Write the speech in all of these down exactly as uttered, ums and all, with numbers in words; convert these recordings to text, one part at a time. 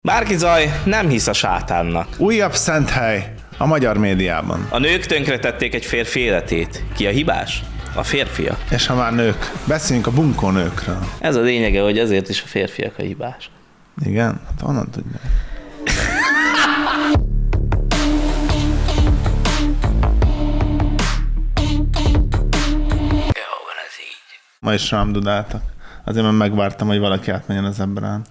Bárki zaj nem hisz a sátánnak. Újabb szent hely a magyar médiában. A nők tönkretették egy férfi életét. Ki a hibás? A férfiak. És ha már nők, beszéljünk a bunkó nőkről. Ez a lényege, hogy azért is a férfiak a hibás. Igen? Hát honnan tudják? Ma is rám dudáltak. Azért már megvártam, hogy valaki átmenjen az ebrán.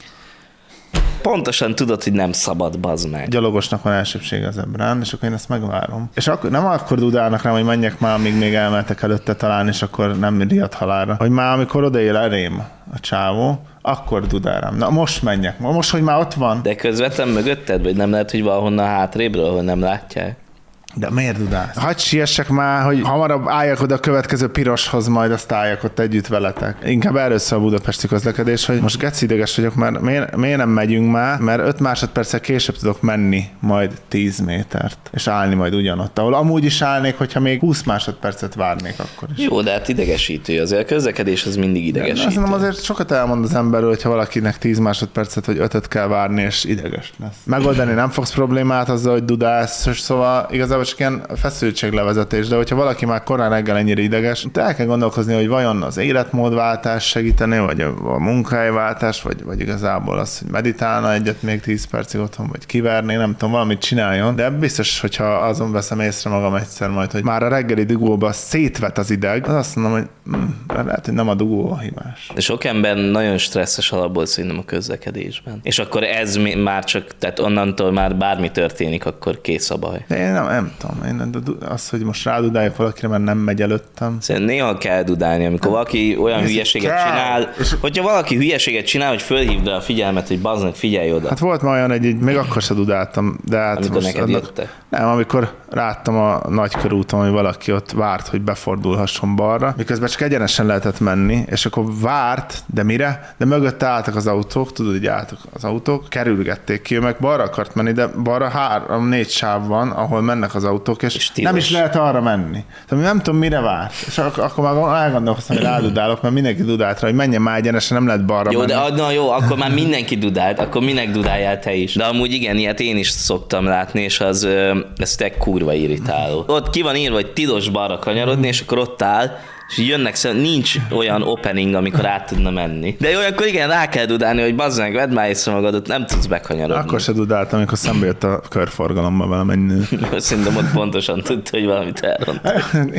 Pontosan tudod, hogy nem szabad, bazd meg. Gyalogosnak van elsőbsége az ebrán, és akkor én ezt megvárom. És akkor, nem akkor dudálnak rám, hogy menjek már, amíg még elmentek előtte talán, és akkor nem riadt halálra. Hogy már amikor odaél elém a csávó, akkor dudál rám. Na most menjek. Most, hogy már ott van. De közvetlen mögötted, vagy nem lehet, hogy valahonnan hátrébről, ahol nem látják? De miért dudálsz? Hadd siessek már, hogy hamarabb álljak oda a következő piroshoz, majd azt álljak ott együtt veletek. Inkább erről szól a budapesti közlekedés, hogy most geci ideges vagyok, mert miért, miért nem megyünk már, mert öt másodperccel később tudok menni majd tíz métert, és állni majd ugyanott, ahol amúgy is állnék, hogyha még húsz másodpercet várnék akkor is. Jó, de hát idegesítő azért. A közlekedés az mindig idegesítő. Azt mondom, azért sokat elmond az emberről, hogyha valakinek tíz másodpercet vagy ötöt kell várni, és ideges lesz. Megoldani nem fogsz problémát azzal, hogy dudálsz, szóval igazából csak ilyen feszültséglevezetés, de hogyha valaki már korán reggel ennyire ideges, el kell gondolkozni, hogy vajon az életmódváltás segíteni, vagy a munkahelyváltás, vagy, vagy igazából az, hogy meditálna egyet még tíz percig otthon, vagy kiverni, nem tudom, valamit csináljon, de biztos, hogyha azon veszem észre magam egyszer majd, hogy már a reggeli dugóba szétvet az ideg, az azt mondom, hogy hm, lehet, hogy nem a dugó a hibás. De sok ember nagyon stresszes alapból szerintem a közlekedésben. És akkor ez már csak, tehát onnantól már bármi történik, akkor kész a baj. De én nem, nem tudom, én az, hogy most rádudáljak valakire, mert nem megy előttem. Szerintem néha kell dudálni, amikor valaki olyan hülyeséget kell. csinál, és hogyha valaki hülyeséget csinál, hogy fölhívd rá a figyelmet, hogy bazdmeg, figyelj oda. Hát volt már olyan, egy, egy még akkor se dudáltam, de hát amikor most neked adnak, jöttek? Nem, amikor láttam a nagykörúton, hogy valaki ott várt, hogy befordulhasson balra, miközben csak egyenesen lehetett menni, és akkor várt, de mire? De mögötte álltak az autók, tudod, hogy álltak az autók, kerülgették ki, ő meg balra akart menni, de balra három, négy sáv van, ahol mennek az autók, és, és nem is lehet arra menni. Tehát nem tudom, mire várt. És ak- akkor már elgondolkoztam, hogy rádudálok, mert mindenki dudált rá, hogy menjen már egyenesen, nem lehet balra jó, menni. Jó, de na jó, akkor már mindenki dudált, akkor minek dudáljál te is. De amúgy igen, ilyet én is szoktam látni, és az ez tök kurva irritáló. Ott ki van írva, hogy tilos balra kanyarodni, és akkor ott áll, és jönnek szemben, nincs olyan opening, amikor át tudna menni. De olyankor igen, rá kell dudálni, hogy bazd meg, vedd már észre magadot, nem tudsz bekanyarodni. Akkor se dudáltam, amikor szembe jött a körforgalomba velem egy nő. Szerintem ott pontosan tudta, hogy valamit elront.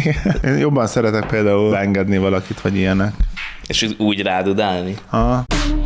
Én jobban szeretek például engedni valakit, vagy ilyenek. És úgy rádudálni? Aha.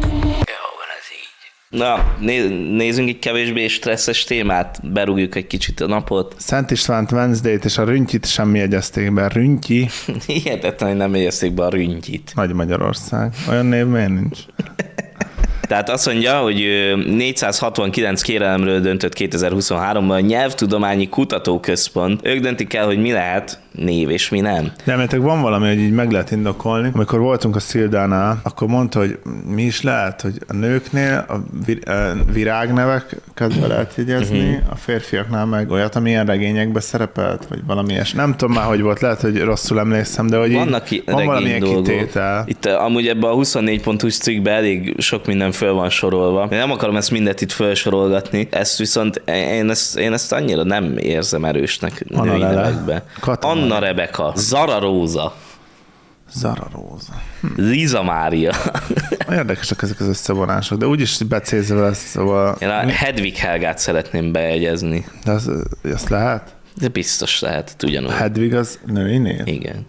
Na, nézzünk egy kevésbé stresszes témát, berúgjuk egy kicsit a napot. Szent Istvánt, Wednesday-t és a rüntyit sem jegyezték be. Rüntyi. Hihetetlen, hogy nem jegyezték be a rüntyit. Nagy Magyarország. Olyan név miért nincs? Tehát azt mondja, hogy négyszázhatvankilenc kérelemről döntött kétezer-huszonháromban a Nyelvtudományi Kutatóközpont. Ők döntik el, hogy mi lehet név és mi nem. De mert van valami, hogy így meg lehet indokolni. Amikor voltunk a Szildánál, akkor mondta, hogy mi is lehet, hogy a nőknél a virágneveket be lehet jegyezni, uh-huh. a férfiaknál meg olyat, ami ilyen regényekben szerepelt, vagy valami ilyes. Nem tudom már, hogy volt, lehet, hogy rosszul emlékszem, de hogy vannak így, van valamilyen kitétel. Itt amúgy ebben a huszonnégy pont hu cikkben elég sok minden föl van sorolva. Én nem akarom ezt mindet itt felsorolgatni, ezt viszont én ezt, én ezt annyira nem érzem erősnek női nevekbe. Anna Rebeka, Zara Róza. Zara Róza. Hm. Liza Mária. Érdekesek ezek az összevonások, de úgyis becézve lesz, szóval... Én a Hedvig Helgát szeretném bejegyezni. De az, azt lehet? De biztos lehet, ugyanúgy. Hedvig az női név? Igen.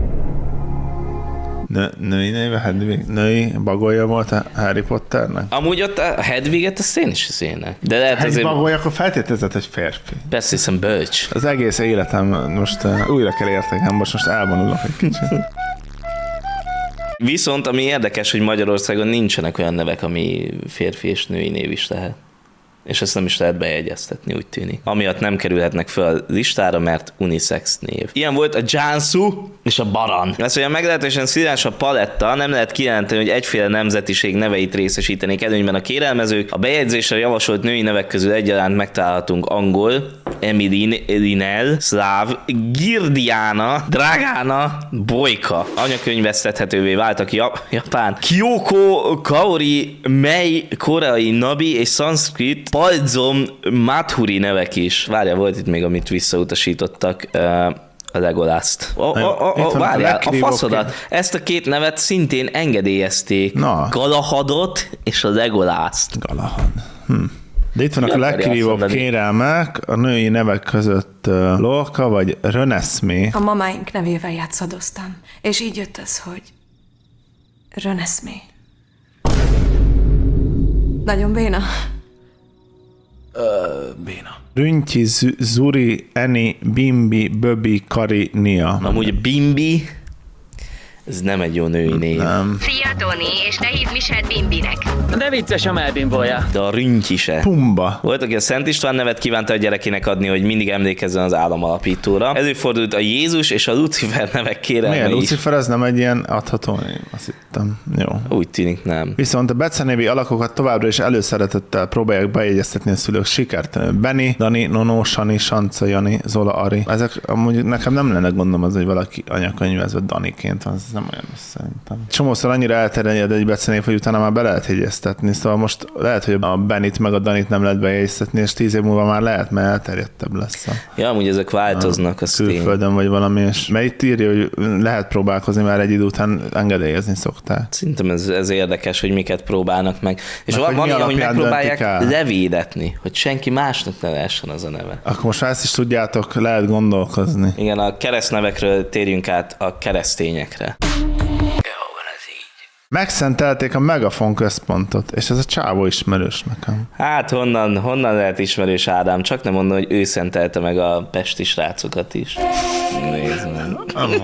Nő, női néve Hedvig? Női bagolja volt a Harry Potternek? Amúgy ott a Hedviget azt én is szének. De lehet Harry azért... bagolja, akkor feltételezett, hogy férfi. Persze, hiszen bölcs. Az egész életem most uh, újra kell értekem, most, most elvonulok egy kicsit. Viszont ami érdekes, hogy Magyarországon nincsenek olyan nevek, ami férfi és női név is lehet. És ezt nem is lehet bejegyeztetni, úgy tűnik. Amiatt nem kerülhetnek fel a listára, mert unisex név. Ilyen volt a Jansu és a Baran. Ez olyan meglehetősen színes a paletta, nem lehet kijelenteni, hogy egyféle nemzetiség neveit részesítenék előnyben a kérelmezők. A bejegyzésre javasolt női nevek közül egyaránt megtalálhatunk angol, Emilinel, Szláv, Girdiana, Dragana, Boyka. Anyakönyvesztethetővé váltak Japán. Kyoko Kaori, Mei, koreai Nabi és szanszkrit Paldzom Mathuri nevek is. Várja, volt itt még, amit visszautasítottak. A Legolászt. A, a, a, a, várjál, a faszodat. Ezt a két nevet szintén engedélyezték. Na. Galahadot és a Legolászt. Galahad. Hm. De itt vannak a legkirívóbb kérelmek, a női nevek között uh, Lorca vagy Renesmé. A mamáink nevével játszadoztam, és így jött az, hogy Renesmé. Nagyon béna. Uh, béna. Rüntyi, Zuri, Eni, Bimbi, Böbi, Kari, Nia. Amúgy Bimbi, ez nem egy jó női név. Nem. Szia, Toni, és ne hívd Michelle Bimbinek. De vicces a melbimbolja. De a Rüntyi se. Pumba. Volt, aki a Szent István nevet kívánta a gyerekének adni, hogy mindig emlékezzen az államalapítóra. Előfordult a Jézus és a Lucifer nevek kérelme Miért? is. Lucifer ez nem egy ilyen adható név? Azt hittem. Jó. Úgy tűnik, nem. Viszont a becenévi alakokat továbbra is előszeretettel próbálják bejegyeztetni a szülők sikert. Benni, Dani, Nono, Sani, Sanca, Jani, Zola, Ari. Ezek amúgy nekem nem lenne gondom az, hogy valaki anyakönyvezve Daniként van. Ez nem olyan szerintem. Csomószor annyira elterjed egy becenév, hogy utána már be lehet jegyeztetni. Szóval most lehet, hogy a Benit meg a Danit nem lehet bejegyeztetni, és tíz év múlva már lehet, mert elterjedtebb lesz. A, ja, amúgy ezek változnak, az külföldön tény. Vagy valami, és mert itt írja, hogy lehet próbálkozni, mert egy idő után engedélyezni szokták. Szerintem ez, ez érdekes, hogy miket próbálnak meg. És van, van ilyen, hogy megpróbálják levédetni, hogy senki másnak ne lehessen az a neve. Akkor most ezt is tudjátok, lehet gondolkozni. Igen, a keresztnevekről térjünk át a keresztényekre. Megszentelték a Megafon központot, és ez a csávó ismerős nekem. Hát honnan, honnan lehet ismerős Ádám? Csak nem mondom, hogy ő szentelte meg a pesti srácokat is. Nézd meg.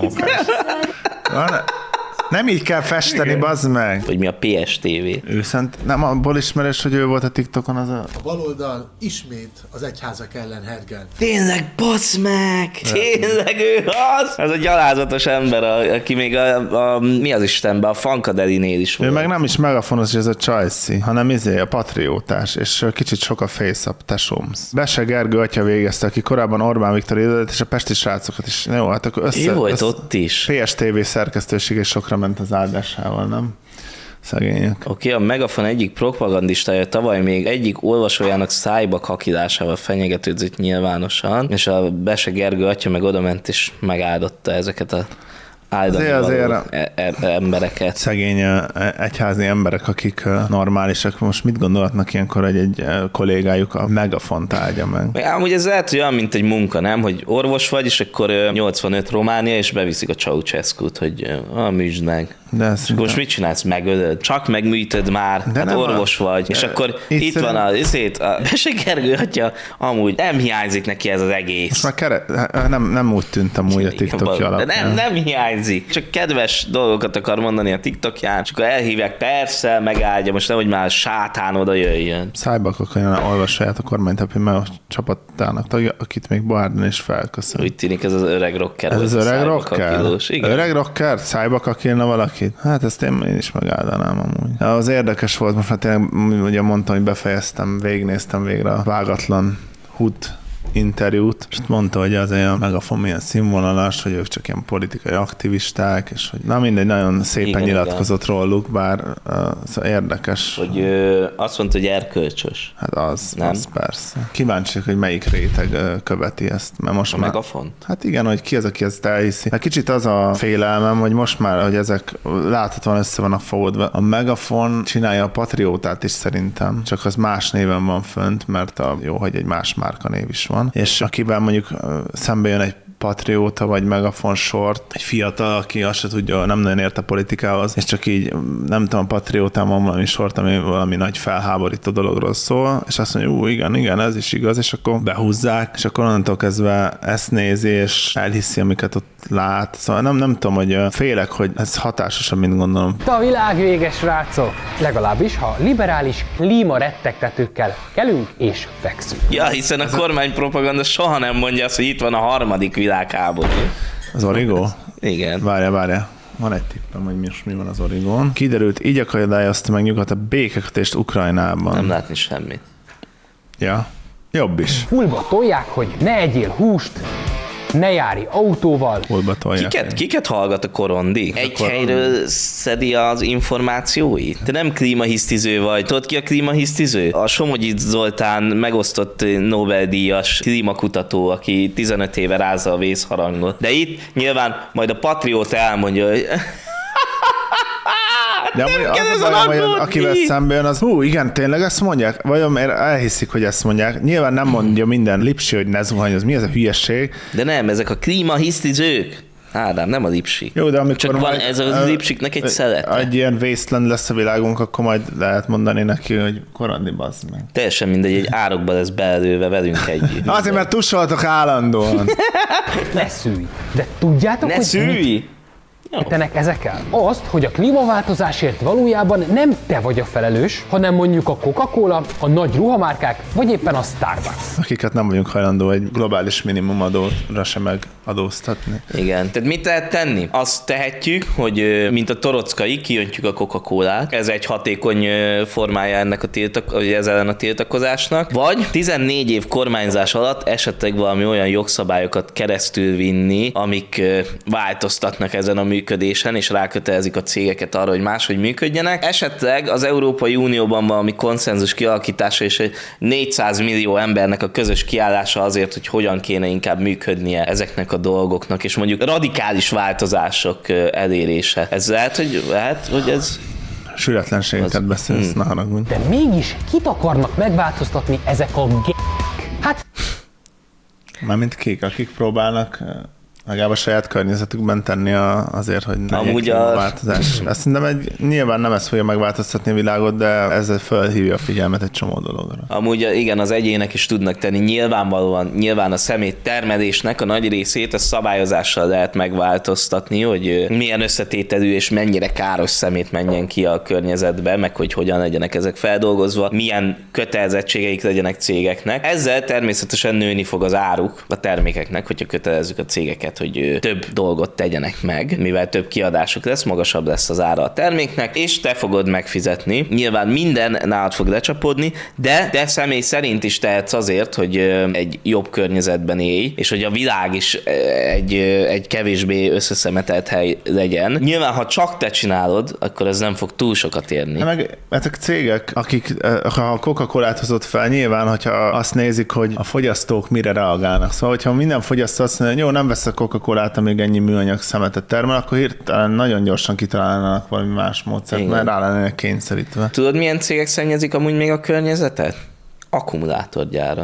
Nem így kell festeni, bazd meg! Hogy mi a pé es té vé. Ő szent, nem abból ismerős, hogy ő volt a TikTokon az a... A baloldal ismét az egyházak ellen hergel. Tényleg, basz meg! Tényleg ő az! Ez a gyalázatos ember, a, aki még a, a, mi az Istenben, a Funkadelinél is volt. Ő meg nem is megafonos, ez a Csajci, hanem izé a patriótás, és kicsit sok a face-up, tesómsz. Bese Gergő atya végezte, aki korábban Orbán Viktor időt, és a pesti srácokat is. Jó, hát akkor össze... Ő volt össze, ott is. pé es té vé szerkesztőség, és sokra ment az áldásával, nem? Szegények. Oké, okay, a Megafon egyik propagandistája tavaly még egyik olvasójának szájba kakilásával fenyegetődzött nyilvánosan, és a Bese Gergő atya meg odament és megáldotta ezeket a áldani azért, való azért e- e- embereket. Szegény egyházi emberek, akik normálisak, most mit gondolhatnak ilyenkor, hogy egy kollégájuk a Megafont áldja meg? Meg amúgy ez lehet olyan, mint egy munka, nem? Hogy orvos vagy, és akkor nyolcvanöt Románia, és beviszik a Ceausescut, hogy ah, műsd meg. De és akkor most mit csinálsz? Megölöd? Csak megműtöd már, de hát orvos a... vagy. És akkor itt, itt van a, ezért, a Bese Gergő atya, amúgy nem hiányzik neki ez az egész. Most már kere... nem, nem úgy tűntem úgy a TikTokja alapján. De nem, nem hiányzik. Csak kedves dolgokat akar mondani a TikTokján, és akkor elhívják, persze, megáldja, most nehogy már sátán oda jöjjön. Szájba kakaján olvasóját a kormánytapi a csapatának tagja, akit még Bardon is felköszön. Úgy tűnik ez az öreg rocker. Ez az öreg rocker? Öreg rocker? Szájba kakilna valaki? Hát ezt én, én is megáldanám amúgy. Az érdekes volt, most már tényleg ugye mondtam, hogy befejeztem, végignéztem végre a vágatlan Hut interjút, és mondta, hogy azért a Megafon milyen színvonalas, hogy ők csak ilyen politikai aktivisták, és hogy na mindegy, nagyon szépen igen, nyilatkozott igen. róluk, bár uh, szóval érdekes. Hogy ö, azt mondta, hogy erkölcsös. Hát az, nem? az persze. Kíváncsiak, hogy melyik réteg uh, követi ezt. Mert most a már, Megafon? Hát igen, hogy ki az, aki ezt elhiszi. Hát kicsit az a félelmem, hogy most már, hogy ezek láthatóan össze vannak fogódva. A Megafon csinálja a Patriótát is szerintem, csak az más néven van fönt, mert a, jó, hogy egy más márkanév is van. És akivel mondjuk szembe jön egy patrióta vagy Megafon sort, egy fiatal, aki azt se tudja, nem nagyon ért a politikához, és csak így, nem tudom, a patriótán van valami sort, ami valami nagy felháborító dologról szól, és azt mondja, ú, igen, igen, ez is igaz, és akkor behúzzák, és akkor onnantól kezdve ezt nézi, és elhiszi, amiket ott lát. Szóval nem, nem tudom, hogy félek, hogy ez hatásosabb, mint gondolom. A világ véges, srácok! Legalábbis, ha liberális klímarettegtetőkkel kelünk és fekszünk. Ja, hiszen a kormánypropaganda soha nem mondja azt, hogy itt van a harmadik világháború. Az Origo? Igen. Várja, várja. Van egy tippem, hogy most mi van az Origón. Kiderült, így akadályozta meg Nyugat a békekötést Ukrajnában. Nem látni semmit. Ja. Jobb is. Fullba tolják, hogy ne egyél húst, ne járj autóval. Fullba tolják. Kiket, kiket hallgat a korondi? Egy korondi. helyről szedi az információit? Te nem klímahisztiző vagy. Tudod ki a klímahisztiző? A Somogyi Zoltán megosztott Nobel-díjas klímakutató, aki tizenöt éve rázza a vészharangot. De itt nyilván majd a Patrióta elmondja, hogy De amúgy kell az a ezen bajom, hogy aggódni. akivel szembe jön, az hú, igen, tényleg ezt mondják? Vajon mert elhiszik, hogy ezt mondják. Nyilván nem mondja minden lipsi, hogy ne zuhanyoz. Mi ez a hülyeség? de nem, ezek a klímahisztizők. Ádám, nem a lipsi. Jó, de amikor Csak van majd, ez a lipsiknek egy szelete. Egy ilyen wasteland lesz a világunk, akkor majd lehet mondani neki, hogy korandi bazd meg. Teljesen mindegy, egy árokba lesz belőve velünk együtt. Azért, mert tussoltok állandóan. Ne szülj. De tudjátok, Ne hogy szülj! Tenek ezekkel? Azt, hogy a klímaváltozásért valójában nem te vagy a felelős, hanem mondjuk a Coca-Cola, a nagy ruhamárkák, vagy éppen a Starbucks. Akiket nem vagyunk hajlandó egy globális minimumadóra sem megadóztatni. Igen. Tehát mit lehet tenni? Azt tehetjük, hogy ö, mint a torockai, kijöntjük a Coca-Colát. Ez egy hatékony ö, formája ennek a tiltak, vagy ez ellen a tiltakozásnak. Vagy tizennégy év kormányzás alatt esetleg valami olyan jogszabályokat keresztül vinni, amik ö, változtatnak ezen a működésen, és rákötelezik a cégeket arra, hogy máshogy működjenek. Esetleg az Európai Unióban valami konszenzus kialakítása és egy négyszáz millió embernek a közös kiállása azért, hogy hogyan kéne inkább működnie ezeknek a dolgoknak, és mondjuk radikális változások ö, elérése. Ez lehet, hogy, lehet, hogy ez... Sületlenségeket beszélsz, Hmm. ne haragudj. De mégis kit akarnak megváltoztatni ezek a g***? Hát Mármint kik, akik próbálnak eh, legalább a saját környezetükben tenni a, azért, hogy ne Amúgy legyen a- klímaváltozás. Ezt szerintem egy, nyilván nem ez fogja megváltoztatni a világot, de ezzel felhívja a figyelmet egy csomó dologra. Amúgy igen, az egyének is tudnak tenni. Nyilvánvalóan, nyilván a szemét termelésnek a nagy részét a szabályozással lehet megváltoztatni, hogy ö, milyen összetételű és mennyire káros szemét menjen ki a környezetbe, meg hogy hogyan legyenek ezek feldolgozva, milyen kötelezettségeik legyenek cégeknek. Ezzel természetesen nőni fog az áruk a termékeknek, hogyha kötelezzük a cégeket, hogy ö, több dolgot tegyenek meg, mivel több kiadásuk lesz, magasabb lesz az ára a terméknek, és te fogod megfizetni. Nyilván minden nálad fog lecsapódni, de te személy szerint is tehetsz azért, hogy ö, egy jobb környezetben élj, és hogy a világ is ö, egy, ö, egy kevésbé összeszemetelt hely legyen. Nyilván, ha csak te csinálod, akkor ez nem fog túl sokat érni. De meg ezek cégek, akik eh, ha a Coca-Colát hozott fel, nyilván, hogyha azt nézik, hogy a fogyasztók mire reagálnak. Szóval, hogyha minden fogyasztó azt mondja, hogy jó, nem veszek Coca-Colát, amíg ennyi műanyag szemetet termel, akkor hirtelen nagyon gyorsan kitalálnának valami más módszert, Igen. mert rá lennének kényszerítve. Tudod, milyen cégek szennyezik amúgy még a környezetet? Akkumulátorgyárak.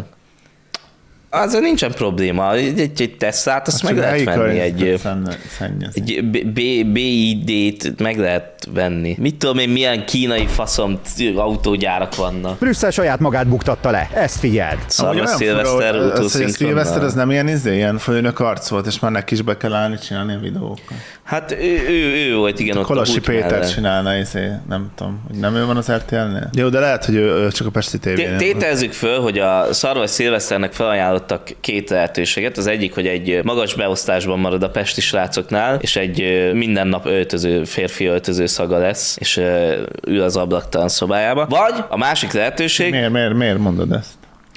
Azzal nincsen probléma. Egy, egy, egy Teslát, azt Hát meg csak lehet helyi venni. Egy, környezetet szenny- szennyezi. egy B- B- bé i dét meg lehet venni. Mit tudom én, milyen kínai faszom autógyárak vannak. Brüsszel saját magát buktatta le, ezt figyeld. Szarva Amúgy olyan Szilveszter fura, hogy az, hogy a utószinkronnal. Szilveszter az nem ilyen izé, ilyen főnök arc volt, és már neki is be kell állni csinálni a videókat. Hát ő, ő, ő volt, igen, ott a Kolossi hút Péter mellett. csinálna, izé, nem tudom, hogy nem ő van az er té el-nél? Jó, de lehet, hogy ő, ő csak a Pesti Té- tévénél. Tételezzük föl, hogy a Szarvas Szilveszternek felajánlottak két lehetőséget. Az egyik, hogy egy magas beosztásban marad a pesti srácoknál, és egy ö, minden nap öltöző, férfi öltöző szaga lesz, és ö, ül az ablaktalan szobájába. Vagy a másik lehetőség, Miért, miért, miért mondod ezt?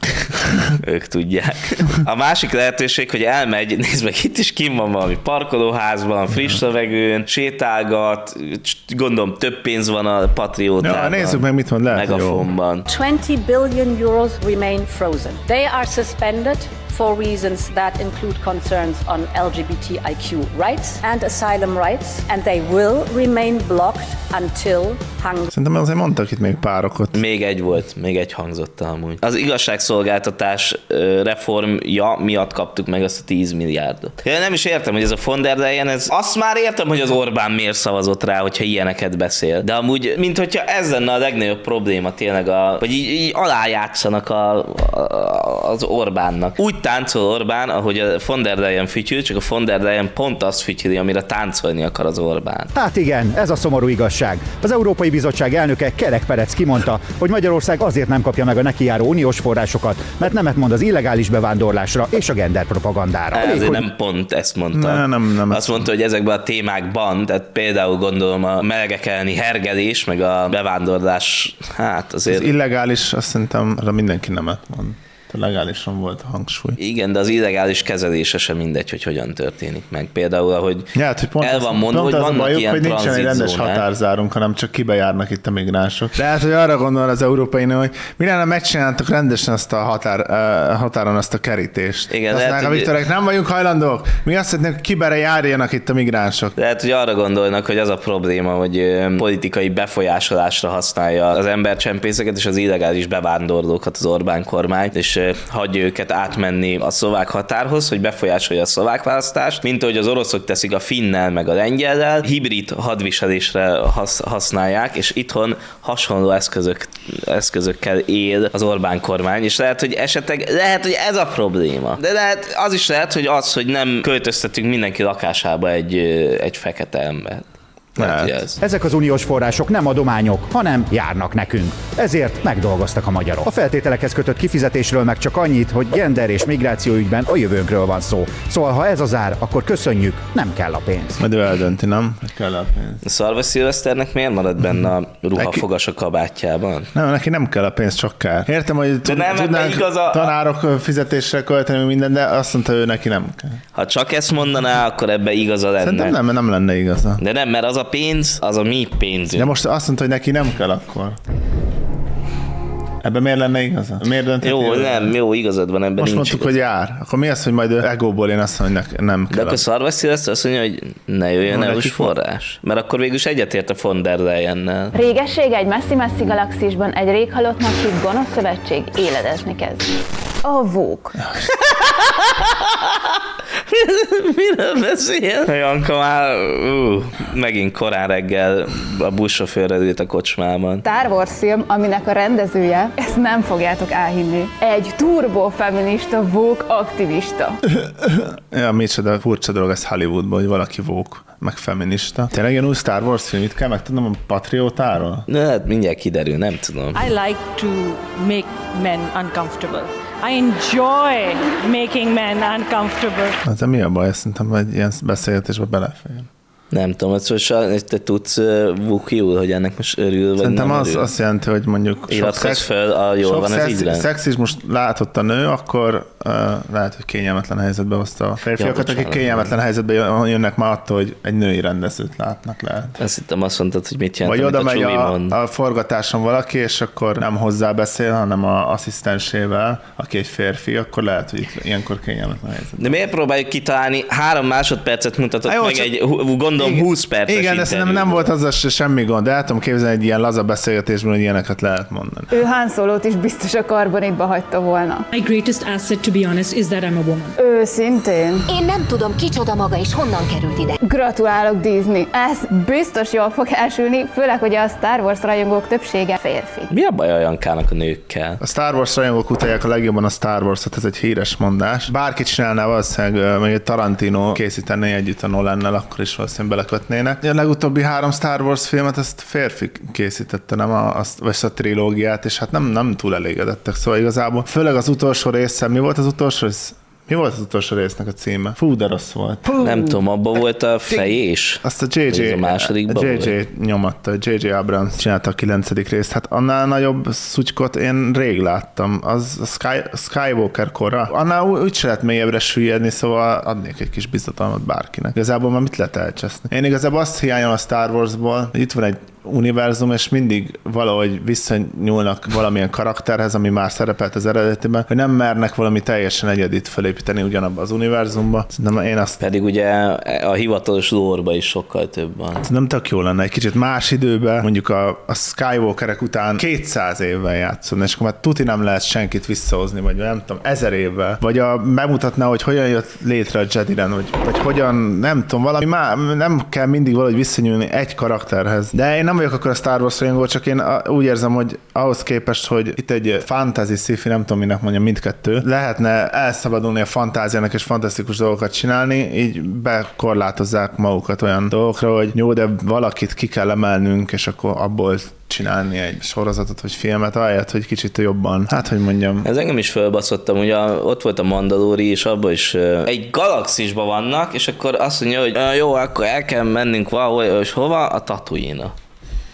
ők tudják. A másik lehetőség, hogy elmegy, nézd meg, itt is kim van valami parkolóházban, friss levegőn, sétálgat, gondolom több pénz van a Patriótában. Ja, nézzük meg, mit mond, lehet, hogy jó. Megafonban. twenty billion euros remain frozen. They are suspended for reasons that include concerns on L G B T I Q rights and asylum rights, and they will remain blocked until Hungary. Szerintem azért mondtak itt még párokot. Még egy volt, még egy hangzott amúgy. Az igazságszolgáltatás ö, reformja miatt kaptuk meg azt a tíz milliárdot. Én nem is értem, hogy ez a von der Leyen, ez, azt már értem, hogy az Orbán miért szavazott rá, hogyha ilyeneket beszél. De amúgy, mint hogyha ez lenne a legnagyobb probléma tényleg, a, hogy így, így alájátszanak a, a, az Orbánnak. Úgy táncol Orbán, ahogy a von der Leyen fütyül, csak a von der Leyen pont azt fütyüli, amire táncolni akar az Orbán. Hát igen, ez a szomorú igazság. Az Európai Bizottság elnöke Kerek Perec kimondta, hogy Magyarország azért nem kapja meg a nekijáró uniós forrásokat, mert nemet mond az illegális bevándorlásra és a genderpropagandára. Elég, Ezért hogy- nem pont ezt mondta. Ne, nem, nem Azt ezt mondta, hogy ezekben a témákban, tehát például gondolom a melegek elleni hergelés, meg a bevándorlás, hát Az azért... illegális, azt szerintem arra mindenki nemet mond. legálisan volt a hangsúly. Igen, de az illegális kezelése sem mindegy, hogy hogyan történik meg. Például, ahogy ja, hát, hogy pont el van mondva, hogy az vannak bajuk, ilyen hogy nincsen egy rendes tranzitzónák. határzárunk, hanem csak kibejárnak itt a migránsok. Lehet, hogy arra gondol az Európai Unió, hogy mi lenne megcsináltak rendesen azt a határ, uh, határon azt a kerítést. Igen, Aztán lehet, a hogy- Viktorek, nem vagyunk hajlandók. Mi azt szeretnénk, hogy kibere járjanak itt a migránsok. Lehet, hogy arra gondolnak, hogy az a probléma, hogy ö, politikai befolyásolásra használja az embercsempészeket és az illegális bevándorlókat az Orbán kormány, és ö, hagyja őket átmenni a szlovák határhoz, hogy befolyásolja a szlovák választást, mint ahogy az oroszok teszik a finnel meg a lengyellel, hibrid hadviselésre hasz, használják, és itthon hasonló eszközök, eszközökkel él az Orbán kormány, és lehet, hogy esetleg, lehet, hogy ez a probléma. De lehet, az is lehet, hogy az, hogy nem költöztetünk mindenki lakásába egy, ö, egy fekete embert. Lehet, hogy ez. Ezek az uniós források nem adományok, hanem járnak nekünk. Ezért megdolgoztak a magyarok. A feltételekhez kötött kifizetésről meg csak annyit, hogy gender és migráció ügyben a jövőnkről van szó. Szóval ha ez az ár, akkor köszönjük, nem kell a pénz. Majd ő eldönti, nem? Hogy kell a pénz. A Szarvas Szilveszternek miért maradt benne a ruhafogas a kabátjában? Nem, neki nem kell a pénz, csak kell. Értem, hogy tud, nem, tudnánk igaz a- tanárok fizetésre költeni minden, de azt mondta, ő neki nem kell. Ha csak ezt mondaná, akkor ebbe igaza lenne. Szerintem nem, mert nem lenne igaza. De nem, mert az a pénz, az a mi pénzünk. De most azt mondta, hogy neki nem kell akkor. Ebben miért lenne igaza? Miért dönthet Jó, ő? nem, jó, igazad van, ebben Most nincs mondtuk, igaz. hogy jár. Akkor mi az, hogy majd ő egóból én azt mondom, hogy ne- nem De kell. akkor Szarvas Szilveszter azt mondja, hogy ne jöjjön No, e u-s nekik van. forrás. Mert akkor végül is egyetért a von der Leyennel. Régesség egy messzi-messzi galaxisban egy réghalottnak hív gonosz szövetség éledezni kezd. A vók. Miről beszél? Janka már ú, megint korán reggel a buszsofőrrel ült a kocsmában. Star Wars film, aminek a rendezője, ezt nem fogjátok elhinni, egy turbofeminista vók aktivista. Ja, micsoda furcsa dolog ez Hollywoodban, hogy valaki woke, meg feminista. Tényleg ilyen új Star Wars film, itt kell megtudnom a Patriótáról? Na, hát mindjárt kiderül, nem tudom. I like to make men uncomfortable. I enjoy making men uncomfortable. Hát de mi a baj? Szerintem egy ilyen beszélgetésbe belefér. Nem tudom, hogy szóval te tudsz uh, Vukiul, hogy ennek most örül, vagy Szerintem nem az örül? azt jelenti, hogy mondjuk Iratkozz föl, a jól sok van ez szex, így lenne. szexizmust látott a nő, akkor uh, lehet, hogy kényelmetlen helyzetbe hozta a férfiakat, Ja, akik bocsánat. kényelmetlen helyzetbe jön- jönnek már attól, hogy egy női rendezőt látnak, lehet. Azt hittem, azt mondtad, hogy mit jelent, Vagy oda amit a megy Csubi a, mond. a forgatáson valaki, és akkor nem hozzá beszél, hanem a asszisztensével, aki egy férfi, akkor lehet, hogy itt ilyenkor kényelmetlen helyzet. De miért próbáljuk kitalálni? Három másodpercet mutatott Há, jó, meg csak- egy, hú- gondolom, Igen, húsz perces Igen, de szerintem nem volt azzal se semmi gond, de el tudom képzelni egy ilyen laza beszélgetésben, hogy ilyeneket lehet mondani. Ő Han Solót is biztos a karbonitba hagyta volna. My greatest asset, to be honest, is that I'm a woman. Őszintén. Én nem tudom, kicsoda maga és honnan került ide. Gratulálok, Disney. Ez biztos jól fog elsülni, főleg, hogy a Star Wars rajongók többsége férfi. Mi a baj a Jankának a nőkkel? A Star Wars rajongók utálják a legjobban a Star Wars-ot, ez egy híres mondás. Bárki csinálná valószínűleg, mondjuk Tarantino készítené együtt a Nolannel, akkor is valószínűleg belekötnének. A legutóbbi három Star Wars filmet ezt férfi készítette, nem a, azt, vagy a trilógiát, és hát nem, nem túl elégedettek. Szóval igazából, főleg az utolsó része, mi volt az utolsó rész? Mi volt az utolsó résznek a címe? Fú, de rossz volt. Nem tudom, abban volt a fejés? Azt a jé jé, Ez a másodikban jé jé nyomatta, jé jé Abrams csinálta a kilencedik részt. Hát annál nagyobb szutykot én rég láttam. Az a Sky, Skywalker korra. Annál úgy, úgy se lehet mélyebbre süllyedni, szóval adnék egy kis biztatalmat bárkinek. Igazából már mit lehet elcseszni? Én igazából azt hiányolom a Star Warsból, hogy itt van egy univerzum, és mindig valahogy visszanyúlnak valamilyen karakterhez, ami már szerepelt az eredetiben, hogy nem mernek valami teljesen egyedit felépíteni ugyanabba az univerzumba. Szerintem én azt Pedig ugye a hivatalos lore-ba is sokkal több van. nem tök jó lenne egy kicsit más időben, mondjuk a, a Skywalkerek után kétszáz évvel játszani, és akkor már tuti nem lehet senkit visszahozni, vagy nem tudom, ezer évvel. Vagy a, bemutatná, hogy hogyan jött létre a Jedi Ren, vagy, vagy hogyan, nem tudom, valami már nem kell mindig valahogy visszanyúlni egy karakterhez. De én nem vagyok akkor a Star Wars rajongó, csak én úgy érzem, hogy ahhoz képest, hogy itt egy fantasy sci-fi, nem tudom, minek mondja, mindkettő, lehetne elszabadulni a fantáziának és fantasztikus dolgokat csinálni, így bekorlátozzák magukat olyan dolgokra, hogy jó, de valakit ki kell emelnünk, és akkor abból csinálni egy sorozatot vagy filmet, ahelyett, hogy kicsit jobban, hát hogy mondjam. Ez engem is fölbaszottam, ugye ott volt a Mandalori, és abban is uh, egy galaxisban vannak, és akkor azt mondja, hogy uh, jó, akkor el kell mennünk valahol, és hova? A Tatooine-a.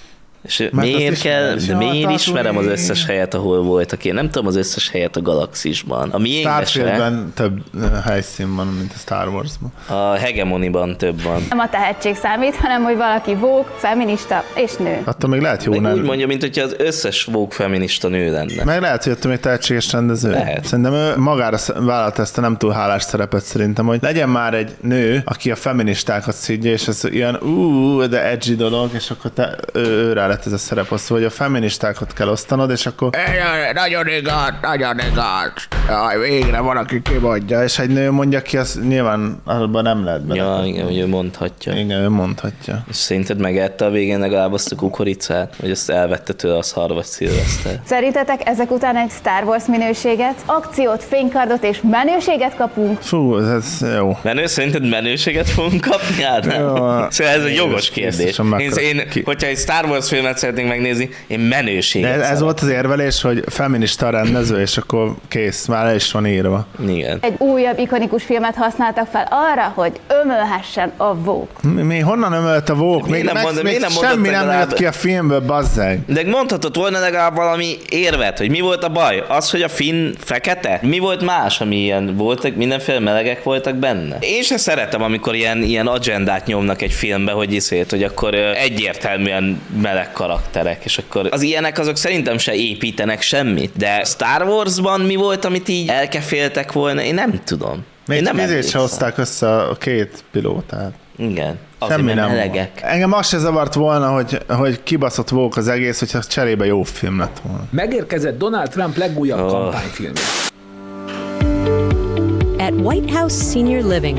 És Mert miért azt kell, ismered. miért Ja, ismerem az Tatooine. összes helyet, ahol voltak? Én nem tudom az összes helyet a galaxisban. A miénkben se, Starfieldben több ö, helyszín van, mint a Star Warsban. a Hegemoniban több van. Nem a tehetség számít, hanem hogy valaki woke, feminista és nő. Attól még lehet jó, Meg nem? úgy mondja, mint hogyha az összes woke feminista nő lenne. Meg lehet, hogy attól még tehetséges rendező. Lehet. Szerintem ő magára sz- vállalta ezt a nem túl hálás szerepet szerintem, hogy legyen már egy nő, aki a feministákat szidja, és ez ilyen ú, de edgy dolog, és akkor te, ő, ő rá lett ez a szerep osztva, hogy a feministákat kell osztanod, és akkor nagyon igaz, nagyon igaz. Jaj, végre van, aki kimondja, és egy nő mondja ki, az nyilván abban nem lehet bele. Ja, igen, hogy ő mondhatja. Igen, ő mondhatja. És szerinted megette a végén legalább azt a kukoricát? Vagy azt elvette tőle a szar vagy szilveszter? Szerintetek ezek után egy Star Wars minőséget, akciót, fénykardot és menőséget kapunk? Fú, ez jó. Menő, szerinted menőséget fogunk kapni? Hát nem. Jó. Szóval ez egy jogos kérdés. Biztosan Én, megkap- én, ki- hogyha egy Star Wars filmet szeretnénk megnézni, én menőséget De ez szeretnék. volt az érvelés, hogy feminista rendező, és akkor kész, már le is van írva. Igen. Egy újabb ikonikus filmet használtak fel arra, hogy ömölhessen a woke. Mi, mi honnan ömölt a vók? Még, nem meg, mondod- még miért nem mondod semmi nem legalább- jött ki a filmből, bazzeg. De mondhatott volna legalább valami érvet, hogy mi volt a baj? Az, hogy a Finn fekete? Mi volt más, ami ilyen voltak, mindenféle melegek voltak benne? Én se szeretem, amikor ilyen, ilyen agendát nyomnak egy filmbe, hogy iszét, hogy akkor ö, egyértelműen meleg karakterek, és akkor az ilyenek azok szerintem se építenek semmit. De Star Warsban mi volt, amit így elkeféltek volna? Én nem tudom. Még Én nem nem ezért se emlékszem. hozták össze a két pilótát. Igen. Azért, Semmi mert nem melegek. volt. Engem azt se zavart volna, hogy, hogy kibaszott vók az egész, hogyha cserébe jó film lett volna. Megérkezett Donald Trump legújabb Oh. kampányfilmje. At White House Senior Living,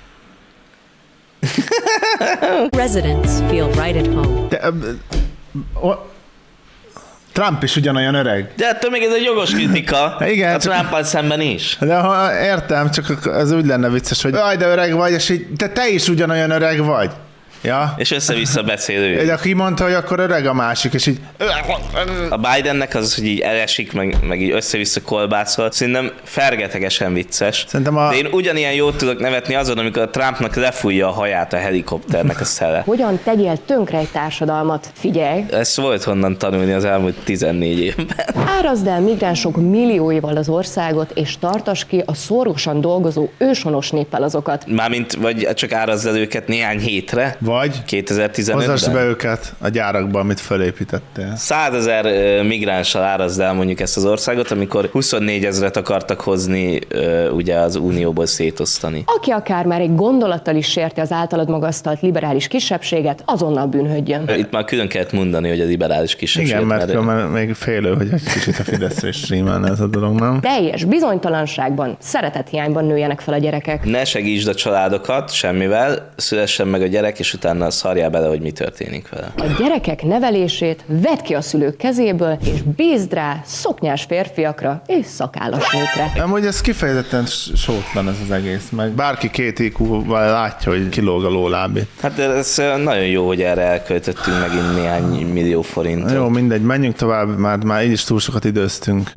residents feel right at home. De, ö, ö, Trump is ugyanolyan öreg. De ettől még ez egy jogos kritika. Igen, A csak- Trumpal szemben is. De ha értem, csak az úgy lenne vicces, hogy jaj, de öreg vagy, és így, de te is ugyanolyan öreg vagy. Ja? És össze-vissza beszélő. Egy, aki mondta, hogy akkor öreg a másik, és így... A Bidennek az, hogy így elesik, meg, meg így össze-vissza kolbászol, szerintem fergetegesen vicces. Szerintem a... De én ugyanilyen jót tudok nevetni azon, amikor a Trumpnak lefújja a haját a helikopternek a szele. Hogyan tegyél tönkre egy társadalmat? Figyelj! Ezt volt honnan tanulni az elmúlt tizennégy évben. Árazd el migránsok millióival az országot, és tartasd ki a szorosan dolgozó őshonos néppel azokat. Mármint, vagy csak árazd el őket néhány hétre. Vagy kétezer-tizenötben. hozzass be őket a gyárakba, amit fölépítettél. százezer migránssal árazd el mondjuk ezt az országot, amikor huszonnégy ezret akartak hozni ö, ugye az Unióból szétosztani. Aki akár már egy gondolattal is sérti az általad magasztalt liberális kisebbséget, azonnal bűnhődjön. Itt már külön kellett mondani, hogy a liberális kisebbség. Igen, mert különben még félő, hogy egy kicsit a Fideszre is rímelne ez a dolog, nem? Teljes bizonytalanságban, szeretethiányban nőjenek fel a gyerekek. Ne segítsd a családokat semmivel, szülessen meg a gyerek, és utána szarjál bele, hogy mi történik vele. A gyerekek nevelését vedd ki a szülők kezéből, és bízd rá szoknyás férfiakra és szakállas nőkre. Amúgy ez kifejezetten sótlan ez az egész, meg bárki két í kú-val látja, hogy kilóg a lólábét. Hát ez nagyon jó, hogy erre elköltöttünk megint néhány millió forintot. Jó, mindegy, menjünk tovább, már, már így is túl sokat időztünk.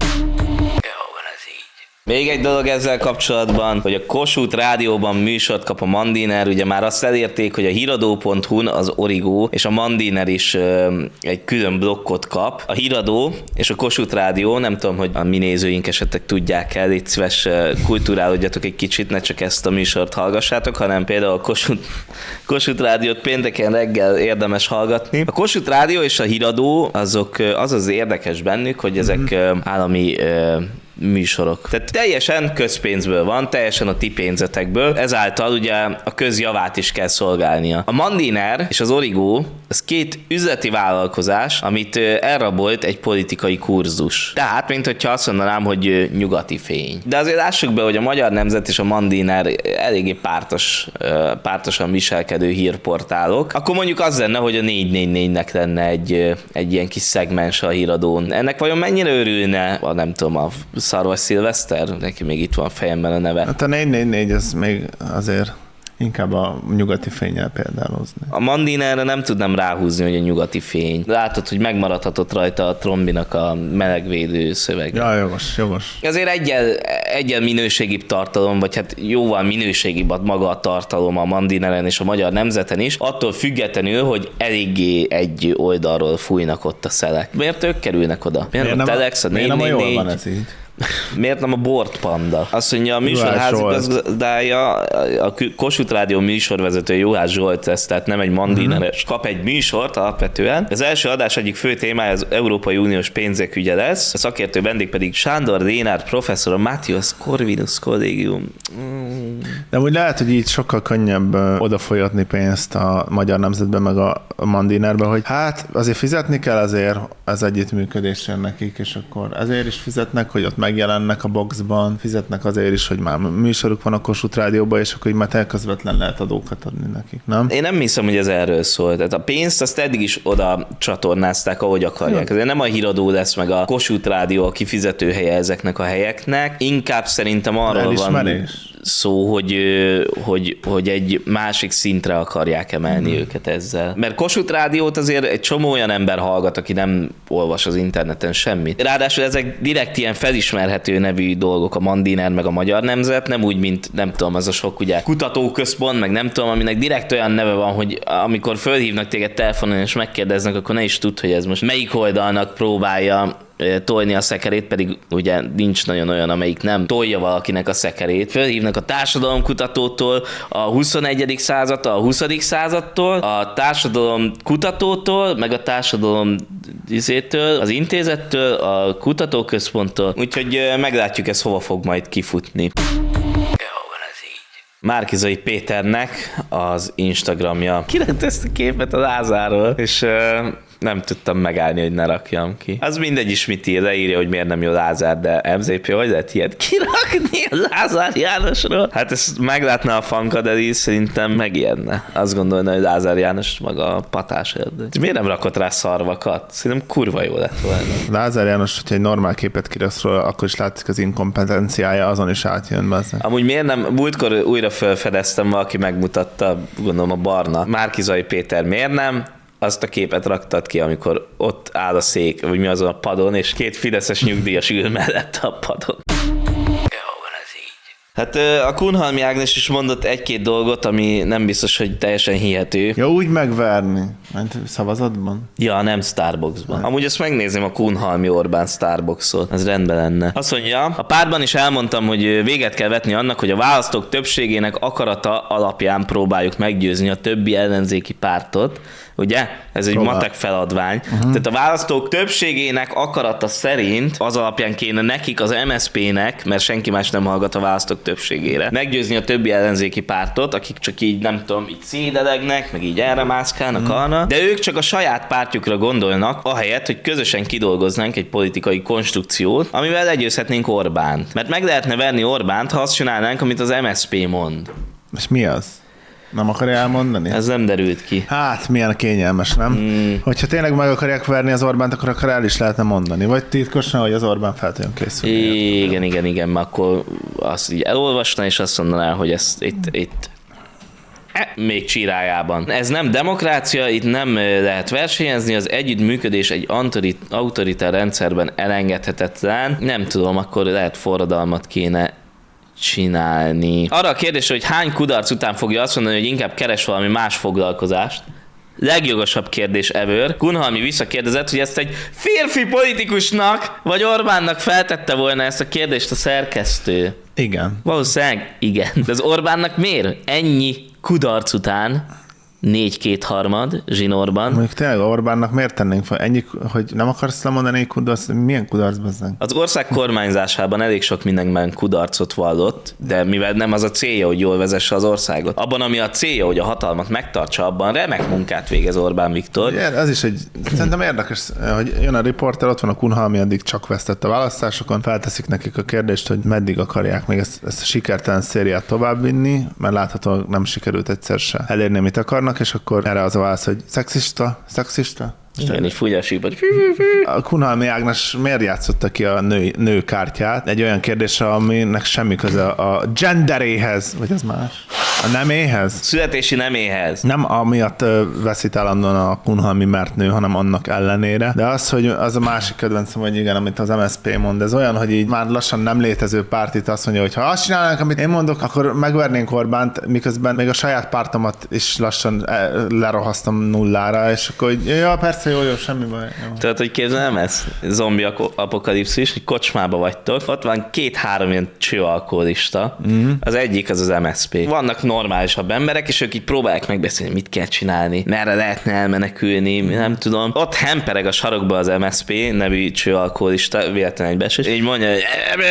Még egy dolog ezzel kapcsolatban, hogy a Kossuth Rádióban műsort kap a Mandiner, ugye már azt elérték, hogy a híradó pont hu-n az Origo és a Mandiner is ö, egy külön blokkot kap. A Híradó és a Kossuth Rádió, nem tudom, hogy a mi nézőink esetleg tudják el, légy szíves, kulturálódjatok egy kicsit, ne csak ezt a műsort hallgassátok, hanem például a Kossuth, Kossuth Rádiót pénteken reggel érdemes hallgatni. A Kossuth Rádió és a Híradó, azok, az az érdekes bennük, hogy ezek ö, állami ö, műsorok. Tehát teljesen közpénzből van, teljesen a ti pénzetekből, ezáltal ugye a közjavát is kell szolgálnia. A Mandiner és az Origo, ez két üzleti vállalkozás, amit elrabolt egy politikai kurzus. Tehát, mint hogyha azt mondanám, hogy nyugati fény. De azért lássuk be, hogy a Magyar Nemzet és a Mandiner eléggé pártos, pártosan viselkedő hírportálok. Akkor mondjuk az lenne, hogy a négy négy négynek lenne egy, egy ilyen kis szegmens a Híradón. Ennek vajon mennyire örülne, a, nem tudom, a Szarvas Szilveszter? Neki még itt van a fejemben a neve. Hát a négy négy négy az még azért Inkább a nyugati fénnyel példálozni. A Mandiner nem tudnám ráhúzni, hogy a nyugati fény. Látod, hogy megmaradhatott rajta a trombinak a melegvédő szövege. Ja, jogos, jogos. Azért egyel, egyel minőségibb tartalom, vagy hát jóval minőségibb maga a tartalom a Mandineren és a Magyar Nemzeten is, attól függetlenül, hogy eléggé egy oldalról fújnak ott a szelek. Miért ők kerülnek oda? Miért, miért a Telex, a négy négy négy? Miért nem a jól van ez így? Miért nem a Bort Panda? Azt mondja, a műsor házigazdája, a Kossuth Rádió műsorvezető Juhász Zsolt, ez tehát nem egy mandineres, kap egy műsort alapvetően. Az első adás egyik fő témája az Európai Uniós pénzek ügye lesz, a szakértő vendég pedig Sándor Dénár professzor, a Matthias Corvinus Collegium. Mm. De úgy lehet, hogy így sokkal könnyebb odafolyatni pénzt a Magyar Nemzetben, meg a Mandinerben, hogy hát azért fizetni kell azért az együttműködésre nekik, és akkor ezért is fizetnek, hogy ott megjelennek a boxban, fizetnek azért is, hogy már műsoruk van a Kossuth Rádióban, és akkor így már közvetlen lehet adókat adni nekik, nem? Én nem hiszem, hogy ez erről szól. Tehát a pénzt azt eddig is oda csatornázták, ahogy akarják. Ezért nem a híradó lesz, meg a Kossuth Rádió a kifizetőhelye ezeknek a helyeknek. Inkább szerintem arról van szó, hogy, hogy, hogy egy másik szintre akarják emelni hmm. őket ezzel. Mert Kossuth Rádiót azért egy csomó olyan ember hallgat, aki nem olvas az interneten semmit. Ráadásul ezek direkt ilyen felismerhető nevű dolgok, a Mandiner meg a Magyar Nemzet, nem úgy, mint nem tudom, az a sok ugye kutatóközpont, meg nem tudom, aminek direkt olyan neve van, hogy amikor fölhívnak téged telefonon és megkérdeznek, akkor ne is tudd, hogy ez most melyik oldalnak próbálja tolni a szekerét, pedig ugye nincs nagyon olyan, amelyik nem tolja valakinek a szekerét. Fölhívnak a társadalomkutatótól, a huszonegyedik századtól, a huszadik századtól, a társadalomkutatótól, meg a társadalom izétől, az intézettől, a kutatóközponttól. Úgyhogy meglátjuk, ez hova fog majd kifutni. Márki-Zay Péternek az Instagramja kirent ezt a képet a Lázáról, és uh, nem tudtam megállni, hogy ne rakjam ki. Az mindegy is mit ír, leírja, hogy miért nem jó Lázár, de em zé pé, hogy lehet ilyet kirakni a Lázár Jánosról? Hát ezt meglátná a fankadeli, szerintem megijedne. Azt gondolna, hogy Lázár János maga a patás erdő. Miért nem rakott rá szarvakat? Szerintem kurva jó lett volna. Lázár János, hogyha egy normál képet kiraksz róla, akkor is látszik az inkompetenciája, azon is átjön be. Amúgy miért nem, múltkor újra felfedeztem, valaki megmutatta, gondolom a barna. Márki-Zay Péter miért nem? Azt a képet raktad ki, amikor ott áll a szék, vagy mi azon a padon, és két fideszes nyugdíjas ül mellett a padon. Hát a Kunhalmi Ágnes is mondott egy-két dolgot, ami nem biztos, hogy teljesen hihető. Ja, úgy megverni. Ment szavazatban? Ja, nem Starbucksban. Nem. Amúgy ezt megnézném a Kunhalmi Orbán Starbucksot. Ez rendben lenne. Azt mondja, a pártban is elmondtam, hogy véget kell vetni annak, hogy a választók többségének akarata alapján próbáljuk meggyőzni a többi ellenzéki pártot. Ugye? Ez egy Próbál. matek feladvány. Uh-huh. Tehát a választók többségének akarata szerint az alapján kéne nekik, az em es zé pének, mert senki más nem hallgat a választók többségére, meggyőzni a többi ellenzéki pártot, akik csak így, nem tudom, így szédelegnek, meg így erre mászkálnak uh-huh. arra, de ők csak a saját pártjukra gondolnak, ahelyett, hogy közösen kidolgoznánk egy politikai konstrukciót, amivel legyőzhetnénk Orbánt. Mert meg lehetne verni Orbánt, ha azt csinálnánk, amit az em es zé pé mond. És mi az? Nem akarja elmondani? Ez nem derült ki. Hát, milyen kényelmes, nem? Mm. Hogyha tényleg meg akarják verni az Orbánt, akkor akár el is lehetne mondani. Vagy titkosan, hogy az Orbán fel tudjon készülni. Igen, igen, igen, mert akkor azt így elolvasna, és azt mondaná, hogy ezt itt, itt még csirájában. Ez nem demokrácia, itt nem lehet versenyezni, az együttműködés egy autoritár rendszerben elengedhetetlen. Nem tudom, akkor lehet forradalmat kéne csinálni. Arra a kérdésre, hogy hány kudarc után fogja azt mondani, hogy inkább keres valami más foglalkozást. Legjogosabb kérdés ever. Kunhalmi visszakérdezett, hogy ezt egy férfi politikusnak vagy Orbánnak feltette volna ezt a kérdést a szerkesztő. Igen. Valószínűleg igen. De az Orbánnak miért ennyi kudarc után négy kétharmad zsinórban? Mondjuk tényleg Orbánnak miért tennénk fel? Ennyi, hogy nem akarsz lemondani kudarc? Milyen kudarc bezzeg? Az ország kormányzásában elég sok mindenben kudarcot vallott, de mivel nem az a célja, hogy jól vezesse az országot. Abban, ami a célja, hogy a hatalmat megtartsa, abban remek munkát végez Orbán Viktor. Igen, ez is egy, szerintem érdekes, hogy jön a riporter, ott van a Kunhalmi, addig csak vesztett a választásokon, felteszik nekik a kérdést, hogy meddig akarják még ezt, ezt a sikertelen szériát továbbvinni, mert láthatóan nem sikerült egyszer se elérni, amit akarnak, és akkor erre az a válasz, hogy szexista, szexista, Igen, így fújja a sípot. A Kunhalmi Ágnes miért játszotta ki a nő, nő kártyát egy olyan kérdésre, aminek semmi köze a genderéhez, vagy az más? A neméhez? Születési neméhez. Nem amiatt ö, veszít állandóan a Kunhalmi, mert nő, hanem annak ellenére. De az, hogy az a másik kedvencem, hogy igen, amit az em es zé pé mond, ez olyan, hogy így már lassan nem létező párt itt azt mondja, hogy ha azt csinálnánk, amit én mondok, akkor megvernénk Orbánt, miközben még a saját pártomat is lassan lerohasztam nullára, és akkor hogy ja, persze, jó, jó, semmi baj. Jó. Tehát, hogy képzelem ez? Zombi apokalipszis, hogy kocsmába vagytok, ott van két-három ilyen csőalkoholista, mm. az egyik az az em es zé pé. Vannak normálisabb emberek, és ők így próbálják megbeszélni, mit kell csinálni, merre lehetne elmenekülni, nem tudom. Ott hempereg a sarokba az em es zé pé nevű csőalkoholista, véletlenül egybe, és így mondja, hogy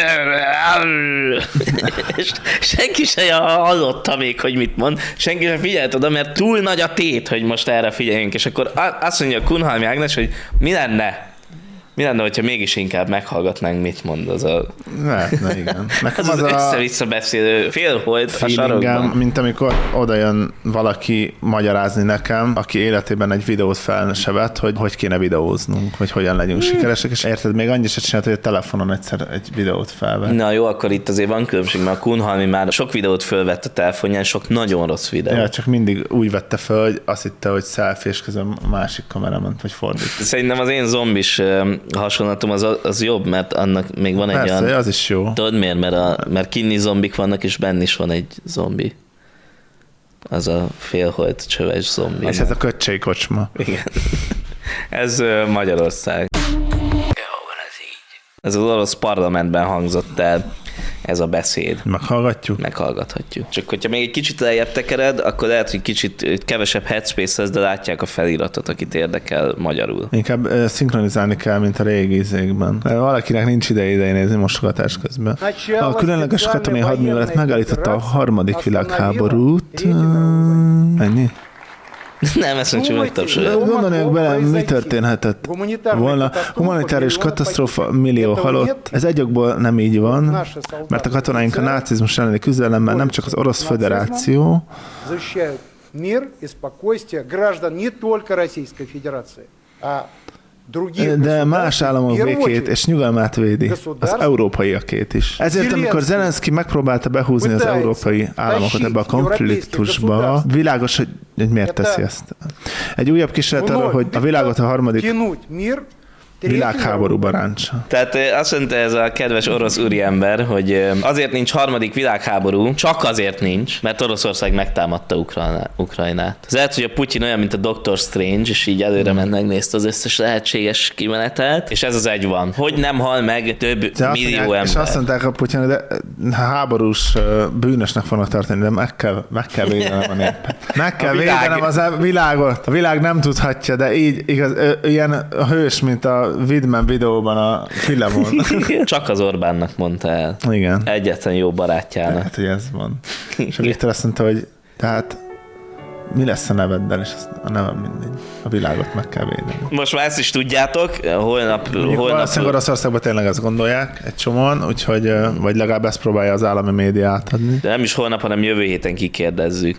és senki se hallotta még, hogy mit mond, senki sem figyelt oda, mert túl nagy a tét, hogy most erre figyeljünk, és akkor azt mondja a Kunhalmi Ágnes, hogy mi lenne, mi lenne, hogyha mégis inkább meghallgatnánk, mit mond az a... Lehetne, igen. Nekem az, az, az össze-vissza beszélő félholt a sarokban. Mint amikor oda jön valaki magyarázni nekem, aki életében egy videót fel se vett, hogy hogy kéne videóznunk, hogy hogyan legyünk hmm. sikeresek, és érted, még annyit se csinált, hogy a telefonon egyszer egy videót felvett. Na jó, akkor itt azért van különbség, mert a Kunhalmi már sok videót fölvett a telefonján, sok nagyon rossz videó. Ja, csak mindig úgy vette föl, hogy azt hitte, hogy selfie, és közben a másik kameráment, vagy fordít. Szerintem az én zombis hasonlatom az, az jobb, mert annak még van egy Persze, olyan... az is jó. Tudod miért? Mert, a, mert kinni zombik vannak, és benne is van egy zombi. Az a félholt csöves zombi. És ez a köcsei kocsma. Igen. Ez uh, Magyarország. Ez az orosz parlamentben hangzott el ez a beszéd. Meghallgatjuk? Meghallgathatjuk. Csak hogyha még egy kicsit lejjebb tekered, akkor lehet, hogy kicsit kevesebb headspace lesz, de látják a feliratot, akit érdekel magyarul. Inkább uh, szinkronizálni kell, mint a régi izékben. Valakinek nincs ideje ide nézni mosogatás közben. A különleges katonai hadművelet megállította a harmadik világháborút. Ennyi? Nem, ezt nem csak megtapsolja. Gondolják bele, mi történhetett volna. Humanitárius katasztrófa, millió halott. Ez egy okból nem így van, mert a katonáink a nácizmus elleni küzdelemben nem csak az Orosz Föderáció, de más államok békét és nyugalmát védi, az európaiakét is. Ezért, amikor Zelenszky megpróbálta behúzni az európai államokat ebbe a konfliktusba, világos, hogy, hogy miért teszi ezt. Egy újabb kísérlet arra, hogy a világot a harmadik világháborúba ráncsa. Tehát azt mondta ez a kedves orosz úriember, hogy azért nincs harmadik világháború, csak azért nincs, mert Oroszország megtámadta Ukrajnát. Ez lehet, hogy a Putyin olyan, mint a Doctor Strange, és így előre ment, megnézte az összes lehetséges kimenetet, és ez az egy van. Hogy nem hal meg több de millió mondják, ember. És azt mondták a Putyin, de háborús bűnösnek fognak tartani, de meg kell, meg kell védenem a népet. Meg kell védenem az a világot. A világ nem tudhatja, de így igaz, ilyen a hős, mint a Widman videóban a Filemon. Csak az Orbánnak mondta el. Igen. Egyetlen jó barátjának. Hát, hogy ez van. És a Viktor azt mondta, hogy tehát mi lesz a neveddel, és a nevem mindegy. A világot meg kell védeni. Most már ezt is tudjátok, holnap... holnap... Valószínűleg Oroszországban tényleg ezt gondolják egy csomóan, úgyhogy vagy legalább ezt próbálja az állami média átadni. De nem is holnap, hanem jövő héten kikérdezzük.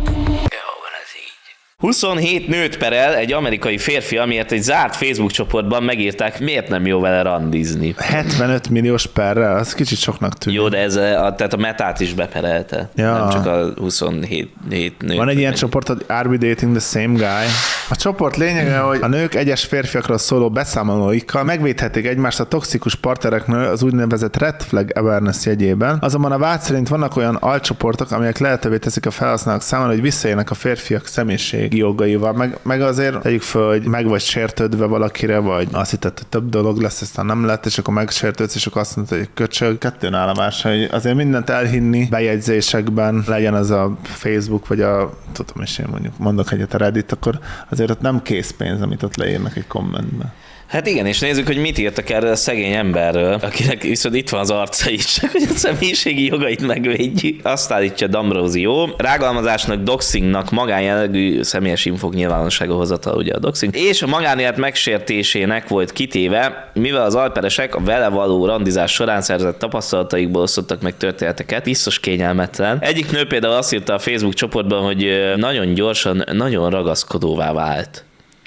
huszonhét nőt perel egy amerikai férfi, amiért egy zárt Facebook csoportban megírták, miért nem jó vele randizni. hetvenöt milliós perrel, az kicsit soknak tűnik. Jó, de ez a, tehát a Metát is beperelte, ja. Nem csak a huszonhét nőt. Van egy ilyen csoport, hogy Are we dating the same guy? A csoport lényege, hogy a nők egyes férfiakról szóló beszámolóikkal megvédhetik egymást a toxikus partnereknől az úgynevezett red flag awareness jegyében. Azonban a vád szerint vannak olyan alcsoportok, amelyek lehetővé teszik a felhasználók számára, hogy visszaélnek a férfiak személyiség jogaival, meg, meg azért tegyük föl, hogy meg vagy sértődve valakire, vagy azt hitted, hogy több dolog lesz, aztán nem lett, és akkor megsértődsz, és akkor azt mondod, hogy köcsög, kettőn áll a más, hogy azért mindent elhinni bejegyzésekben, legyen az a Facebook, vagy a, tudom is én mondjuk, mondok egyet a Reddit, akkor azért ott nem készpénz, amit ott leírnak egy kommentbe. Hát igen, és nézzük, hogy mit írtak erről a szegény emberről, akinek viszont itt van az arca is, csak hogy a személyiségi jogait megvédjük. Azt állítja D'Ambrosio, rágalmazásnak, doxingnak, magánjellegű személyes infók nyilvánossága hozatal, ugye a doxing, és a magánélet megsértésének volt kitéve, mivel az alperesek a vele való randizás során szerzett tapasztalataikból osztottak meg történeteket, biztos kényelmetlen. Egyik nő például azt írta a Facebook csoportban, hogy nagyon gyorsan, nagyon ragaszkodóvá vált.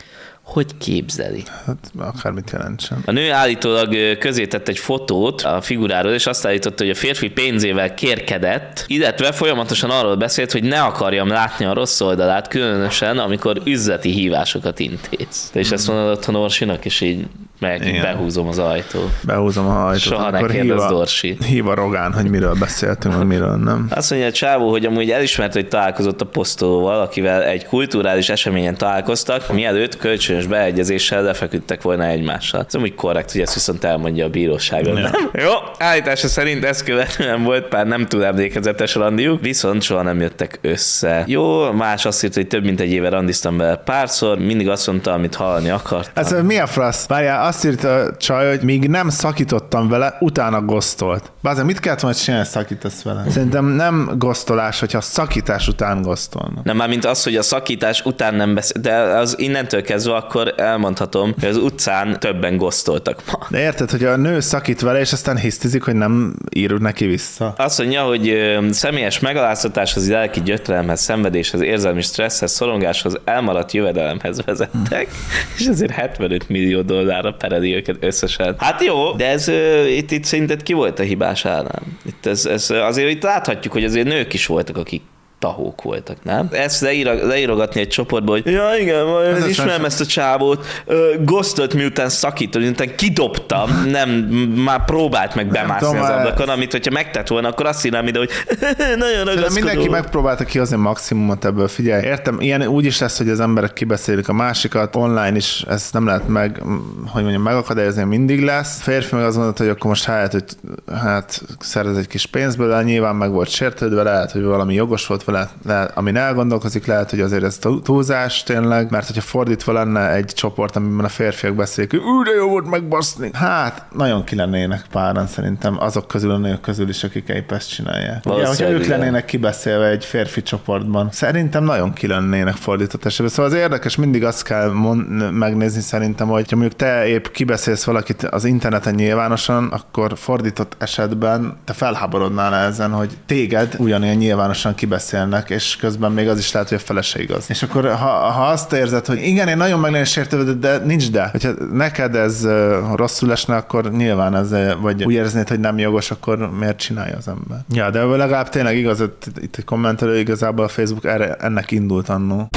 Hogy képzeli? Hát akármit jelentsen. A nő állítólag közé tett egy fotót a figuráról, és azt állította, hogy a férfi pénzével kérkedett, illetve folyamatosan arról beszélt, hogy ne akarjam látni a rossz oldalát, különösen, amikor üzleti hívásokat intéz. Te is ezt mondod otthon Orsinak, és így meg behúzom az ajtót. Behúzom a ajtót. Soha ne kérdezz Dorsi. Hív a Rogán, hogy miről beszéltünk, vagy miről nem. Azt mondja a csávó, hogy amúgy elismerte, hogy találkozott a posztolóval, akivel egy kulturális eseményen találkoztak, mielőtt kölcsönös beegyezéssel lefeküdtek volna egymással. Ez amúgy korrekt, hogy ezt viszont elmondja a bíróságon. Ja. Jó, állítása szerint ezt követően volt pár nem túl emlékezetes randiuk, viszont soha nem jöttek össze. Jó, más azt írta, hogy több mint egy éve randiztam vele párszor, mindig azt mondta, amit hallani akartam. Ez mi a frasz? Várjál, azt írta a csaj, hogy míg nem szakítottam vele, utána gosztolt. Bázán, mit kellett volna csinálni, szakítasz vele? Szerintem nem gosztolás, hogyha szakítás után gosztolnak. Nem, már mint az, hogy a szakítás után nem beszél, de az innentől kezdve akkor elmondhatom, hogy az utcán többen gosztoltak ma. De érted, hogy a nő szakít vele, és aztán hisztizik, hogy nem írod neki vissza. Azt mondja, hogy ö, személyes megaláztatáshoz, lelki gyötrelemhez, szenvedéshez, érzelmi stresszhez, szorongáshoz, elmaradt jövedelemhez vezettek, és ezért hetvenöt millió dollárra pereli őket összesen. Hát jó, de ez ö, itt, itt szerinted ki volt a hibás állam? Itt ez, ez, azért itt láthatjuk, hogy azért nők is voltak, akik tahók voltak, nem? Ezt leír, leírogatni egy csoportba, hogy ja igen, majd ismerem ezt a csávót, gosztolt miután szakított, miután kidobtam, nem, már próbált meg bemászni az ablakon, amit hogyha megtett volna, akkor azt írnám ide, hogy nagyon ragaszkodó. Mindenki megpróbálta kihozni maximumot ebből, figyelj. Értem, ilyen úgy is lesz, hogy az emberek kibeszélik a másikat, online is ezt nem lehet meg, hogy mondjam, megakadályozni, mindig lesz. A férfi meg azt mondta, hogy akkor most hát, hogy hát szerez egy kis pénzből, nyilván meg volt sértődve, lehet, hogy valami jogos volt vele, lehet, amin elgondolkozik, lehet, hogy azért ez túlzás tényleg, mert hogyha fordítva lenne egy csoport, amiben a férfiak beszélik, hogy ú, de jó volt megbaszni. Hát, nagyon ki lennének páran szerintem azok közül, a nők közül is, akik épp ezt csinálják. Ugye, hogyha ők lennének kibeszélve egy férfi csoportban, szerintem nagyon ki lennének fordított esetben. Szóval az érdekes, mindig azt kell mond, megnézni szerintem, hogy ha mondjuk te épp kibeszélsz valakit az interneten nyilvánosan, akkor fordított esetben te felháborodnál ezen, hogy téged ugyanilyen nyilvánosan kibeszélnek, és közben még az is lehet, hogy a fele se igaz. És akkor, ha, ha azt érzed, hogy igen, én nagyon meg lennék sértődve, de nincs de. Hogyha neked ez uh, rosszul esne, akkor nyilván ez, vagy úgy érznéd, hogy nem jogos, akkor miért csinálja az ember? Ja, de legalább tényleg igaz, itt egy kommentelő, igazából a Facebook erre, ennek indult annó.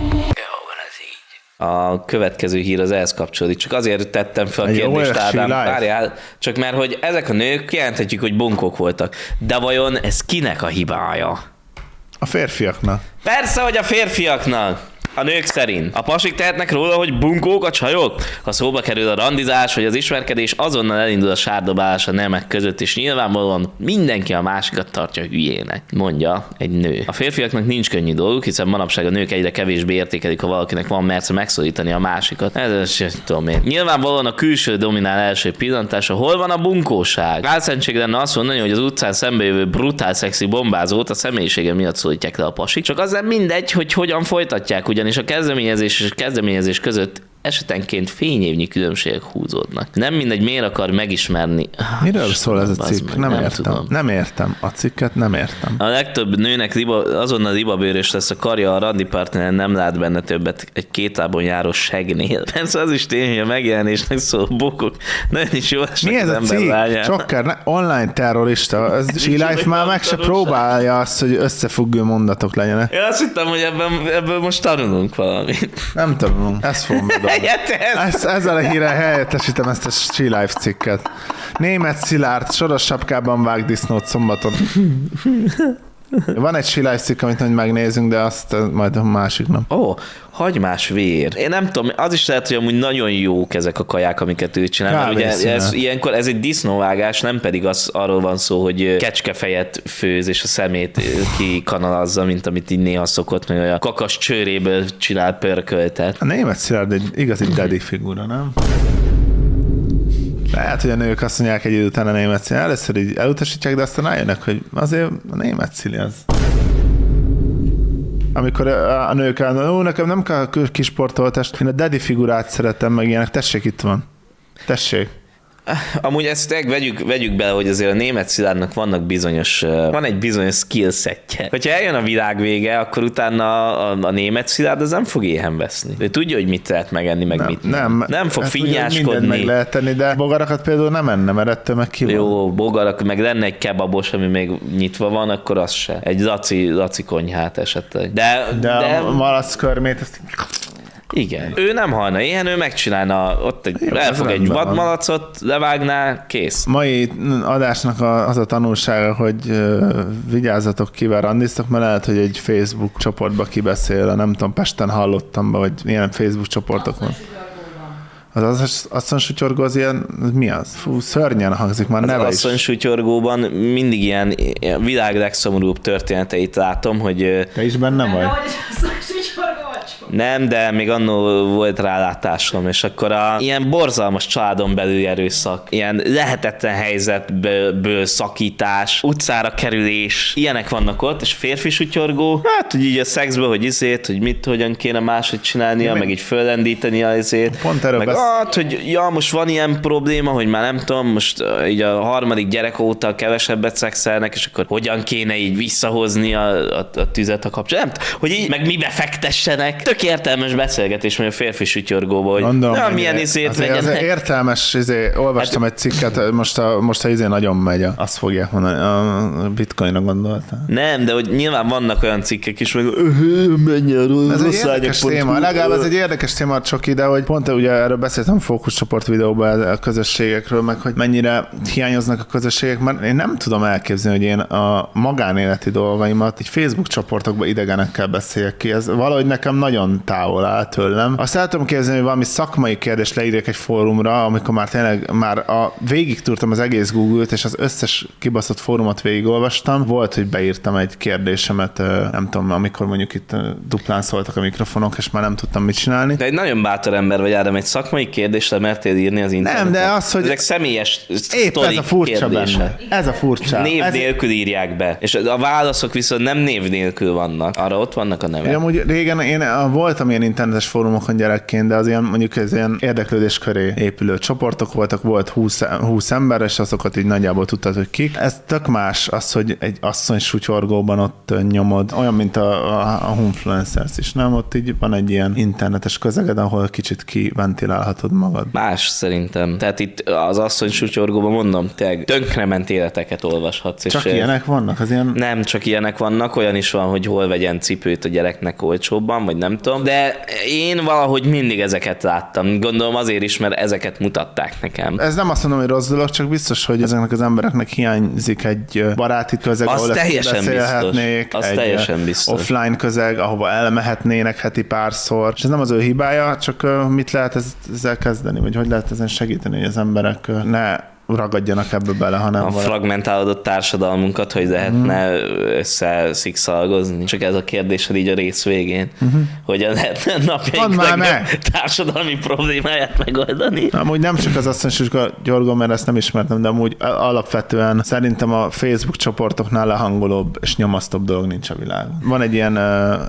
A következő hír az ehhez kapcsolódik. Csak azért tettem fel a kérdést, Ádám, várjál, csak mert hogy ezek a nők kijelenthetjük, hogy bunkók voltak. De vajon ez kinek a hibája? A férfiaknak. Persze, hogy a férfiaknak. A nők szerint. A pasik tehetnek róla, hogy bunkók a csajok? Ha szóba kerül a randizás, vagy az ismerkedés, azonnal elindul a sárdobálás a nemek között, és nyilvánvalóan mindenki a másikat tartja hülyének, mondja egy nő. A férfiaknak nincs könnyű dolguk, hiszen manapság a nők egyre kevésbé értékelik, ha valakinek van mersze megszólítani a másikat. Ez sem tudom én. Nyilvánvalóan a külső dominál első pillantása. Hol van a bunkóság? Álszentség lenne azt mondani, hogy az utcán szembejövő brutál szexi bombázót a személyisége miatt szólítják le a pasik. Csak az nem mindegy, hogy hogyan folytatják, ugyanis a kezdeményezés és a kezdeményezés között esetenként fényévnyi különbségek húzódnak. Nem mindegy, miért akar megismerni. Miről szól ez a cikk? Meg, nem, nem értem. Tudom. Nem értem. A cikket nem értem. A legtöbb nőnek liba, azonnal libabőrös lesz a karja, a randi partneren nem lát benne többet egy két lábon járó segnél. Persze az is tény, hogy a megjelenésnek szól bokok. Nagyon is jól esnek. Mi ez a cikk? Csokker, online terrorista. Ez G-Life már meg se próbálja azt, hogy összefüggő mondatok legyenek. Én azt hittem, hogy ebben, ebből most tanulunk valamit. Nem tanulunk. Ezt fogom bedobni. Ezt, ezzel a hírrel helyettesítem ezt a G-Life cikket. Németh Szilárd soros sapkában vág disznót szombaton. Van egy G-Life cikk, amit majd megnézünk, de azt majd a másik nap. Ó, oh, hagymás vér. Én nem tudom, az is lehet, hogy amúgy nagyon jók ezek a kaják, amiket ő csinál. Mert ugye ez, ilyenkor ez egy disznóvágás, nem pedig az, arról van szó, hogy kecskefejet főz, és a szemét kikanalazza, mint amit így néha szokott, meg a kakas csőréből csinál pörköltet. A Németh Szilárd egy igazi daddy figura, nem? Lehet, hogy a nők azt mondják egy idő után a Németh Szili. Először így elutasítják, de aztán rájönnek, hogy azért a Németh Szili az. Amikor a nők állnak, ó, nekem nem kell kisportoltást, én a daddy figurát szeretem, meg ilyenek. Tessék, itt van. Tessék. Amúgy ezt meg vegyük, vegyük bele, hogy azért a német Szilárdnak vannak bizonyos, van egy bizonyos skillsetje. Hogyha eljön a világ vége, akkor utána a, a, a német Szilárd az nem fog éhen veszni. Ő tudja, hogy mit lehet megenni, meg nem, mit nem. Nem fog finnyáskodni. Mindent meg lehet tenni, de bogarakat például nem enne, mert ettől meg ki van. Jó, bogarak, meg lenne egy kebabos, ami még nyitva van, akkor az se. Egy laci, laci konyhát esetleg. De, de, de a malac körmét, ezt... Igen. Ő nem halna ilyen, ő megcsinálna, ott egy, jó, elfog egy vadmalacot, levágná, kész. Mai adásnak az a tanulsága, hogy uh, vigyázzatok, kivel randiztok, mert lehet, hogy egy Facebook csoportba kibeszél, nem tudom, Pesten hallottam be, hogy ilyen Facebook csoportok van. Az az asszonysutyorgó az ilyen, mi az? Fú, szörnyen hangzik, már neve is. Az asszonysutyorgóban mindig ilyen világ legszomorúbb történeteit látom, hogy... Te is benne vagy? Nem, de még annól volt rálátásom, és akkor a ilyen borzalmas családon belüli erőszak, ilyen lehetetlen helyzetből szakítás, utcára kerülés, ilyenek vannak ott, és férfi sutyorgó, hát, hogy így a szexből, hogy izét, hogy mit, hogyan kéne máshogy csinálnia, meg így föllendíteni a izét. Pont erről meg besz... hát, hogy ja, most van ilyen probléma, hogy már nem tudom, most uh, így a harmadik gyerek óta kevesebbet szexelnek, és akkor hogyan kéne így visszahozni a, a, a tüzet a kapcsolatban. Nem, hogy így meg mibe fektessenek. Tök értelmes beszélgetés, mert a férfi sütyorgóból, hogy Mondom, na, milyen izét azért, legyenek. azért értelmes, izé, olvastam hát, egy cikket, most a, most a izé nagyon megy, azt fogják mondani, a bitcoinra gondoltál. Nem, de hogy nyilván vannak olyan cikkek is, meg menj a ez egy érdekes téma, legalább ez egy érdekes téma, csak ide, hogy pont ugye erről beszéltem fókuszcsoport videóban a közösségekről, meg hogy mennyire hiányoznak a közösségek, mert én nem tudom elképzelni, hogy én a magánéleti dolgaimat egy Facebook csoportokban idegenekkel beszéljek ki. Ez valahogy nekem nagyon távol áll tőlem. Azt el tudom képzelni, hogy valami szakmai kérdést leírjak egy fórumra, amikor már tényleg már a, végig túrtam az egész Google-t, és az összes kibaszott fórumot végigolvastam. Volt, hogy beírtam egy kérdésemet, nem tudom, amikor mondjuk itt duplán szóltak a mikrofonok, és már nem tudtam mit csinálni. De egy nagyon bátor ember vagy, Ádám, egy szakmai kérdésre mertél írni az interneten. Nem, de az, hogy... Ezek személyes épp ez a furcsa kérdése. benne. Ez a furcsa. Név ez... nélkül írják be. És a válaszok viszont nem név nélkül vannak. Arra ott vannak a nevek. Ja, amúgy régen én voltam ilyen internetes fórumokon gyerekként, de az ilyen, mondjuk ez ilyen érdeklődés köré épülő csoportok voltak, volt húsz ember, és azokat így nagyjából tudtad, hogy kik. Ez tök más az, hogy egy asszony sutyorgóban ott nyomod, olyan, mint a, a, a Humfluencers is, nem? Ott így van egy ilyen internetes közeged, ahol kicsit kiventilálhatod magad. Más szerintem. Tehát itt az asszony sutyorgóban mondom, tényleg tönkrement életeket olvashatsz. Csak és ilyenek vannak? Az ilyen... Nem, csak ilyenek vannak, olyan is van, hogy hol vegyen cipőt a gyereknek olcsóbban, vagy nem tudom, de én valahogy mindig ezeket láttam. Gondolom azért is, mert ezeket mutatták nekem. Ez nem azt mondom, hogy rossz dolog, csak biztos, hogy ezeknek az embereknek hiányzik egy baráti közeg, az ahol teljesen beszélhetnék, biztos. Az egy teljesen biztos. offline közeg, ahova elmehetnének heti párszor. És ez nem az ő hibája, csak mit lehet ezzel kezdeni, vagy hogy lehet ezen segíteni, hogy az emberek ne ragadjanak ebbe bele, hanem... A fragmentálódott társadalmunkat, hogy lehetne mm. összeszikszalgozni. Csak ez a kérdésed így a rész végén, mm-hmm. hogyan lehetne napjaink legnagyobb társadalmi problémáját megoldani. Amúgy nem csak az asszonysúlyos Gyorgó, mert ezt nem ismertem, de amúgy alapvetően szerintem a Facebook csoportoknál lehangolóbb és nyomasztóbb dolog nincs a világon. Van egy ilyen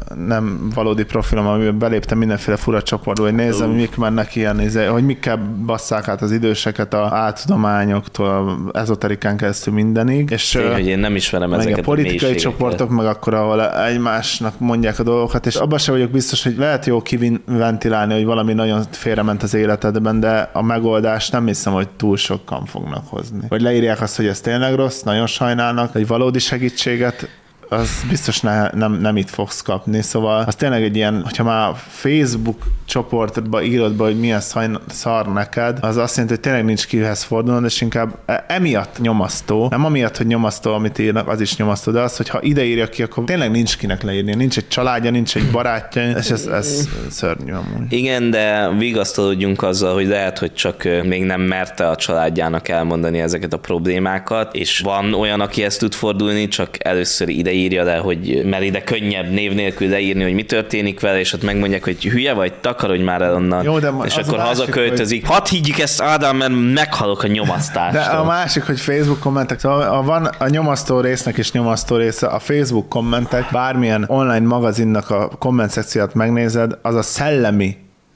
nem valódi profilom, amiben beléptem mindenféle fura csoportba, hogy nézem, uh. mik mennek ilyen, hogy mikkel basszák át az időseket a áltudomány ezoterikán keresztül mindenig. És Tény, hogy én nem ismerem ezeket a politikai csoportok, meg akkor, ahol egymásnak mondják a dolgokat, és abban sem vagyok biztos, hogy lehet jó kiventilálni, hogy valami nagyon félrement az életedben, de a megoldást nem hiszem, hogy túl sokan fognak hozni. Vagy leírják azt, hogy ez tényleg rossz, nagyon sajnálnak, hogy valódi segítséget az biztos ne, nem, nem itt fogsz kapni, szóval az tényleg egy ilyen, hogyha már Facebook csoportba írod be, hogy milyen szar neked, az azt jelenti, hogy tényleg nincs kihez fordulnod, és inkább emiatt nyomasztó, nem amiatt, hogy nyomasztó, amit írnak, az is nyomasztó, de az, hogyha ide írja ki, akkor tényleg nincs kinek leírni, nincs egy családja, nincs egy barátja, és ez, ez szörnyű amúgy. Igen, de vigasztalódjunk azzal, hogy lehet, hogy csak még nem merte a családjának elmondani ezeket a problémákat, és van olyan, aki ezt tud fordulni, csak először ide írja le, hogy mert ide könnyebb név nélkül leírni, hogy mi történik vele, és ott megmondják, hogy hülye vagy, takarodj már el onnan. Jó, de és akkor hazaköltözik. Hogy... Hadd higgyük ezt, Ádám, mert meghalok a nyomasztástól. De a másik, hogy Facebook kommentek, a, van a nyomasztó résznek is nyomasztó része, a Facebook kommentek, bármilyen online magazinnak a komment szekciót megnézed, az a szellemi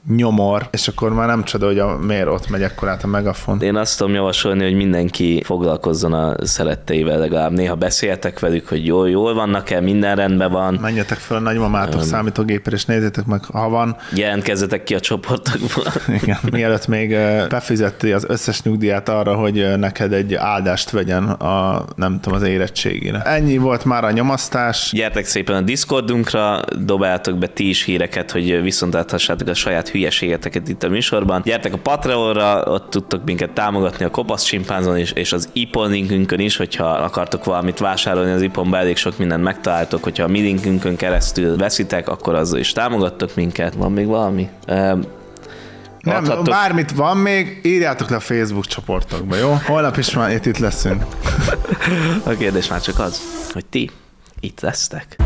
nyomor, és akkor már nem csoda, hogy a, miért ott megy ekkorát a megafon. Én azt tudom javasolni, hogy mindenki foglalkozzon a szeretteivel, legalább néha beszéltek velük, hogy jól, jól vannak-e, minden rendben van. Menjetek fel a nagymamátok um, számítógépre, és nézzétek meg, ha van. Jelentkezzetek ki a csoportokból. Igen, mielőtt még befizeti az összes nyugdíját arra, hogy neked egy áldást vegyen a, nem tudom, az érettségére. Ennyi volt már a nyomasztás. Gyertek szépen a Discordunkra, dobáltok be ti is híreket, hogy viszontláthassák a saját hülyeségeteket itt a műsorban. Gyertek a Patreonra, ott tudtok minket támogatni a Kopasz Csimpánzon is, és az ipon linkünkön is, hogyha akartok valamit vásárolni az iponban, elég sok mindent megtaláltok, hogyha a mi linkünkön keresztül veszitek, akkor azzal is támogattok minket. Van még valami? Um, Nem, adhattok... bármit van még, írjátok le a Facebook csoportokba, jó? Holnap is már itt, itt leszünk. A kérdés már csak az, hogy ti itt lesztek.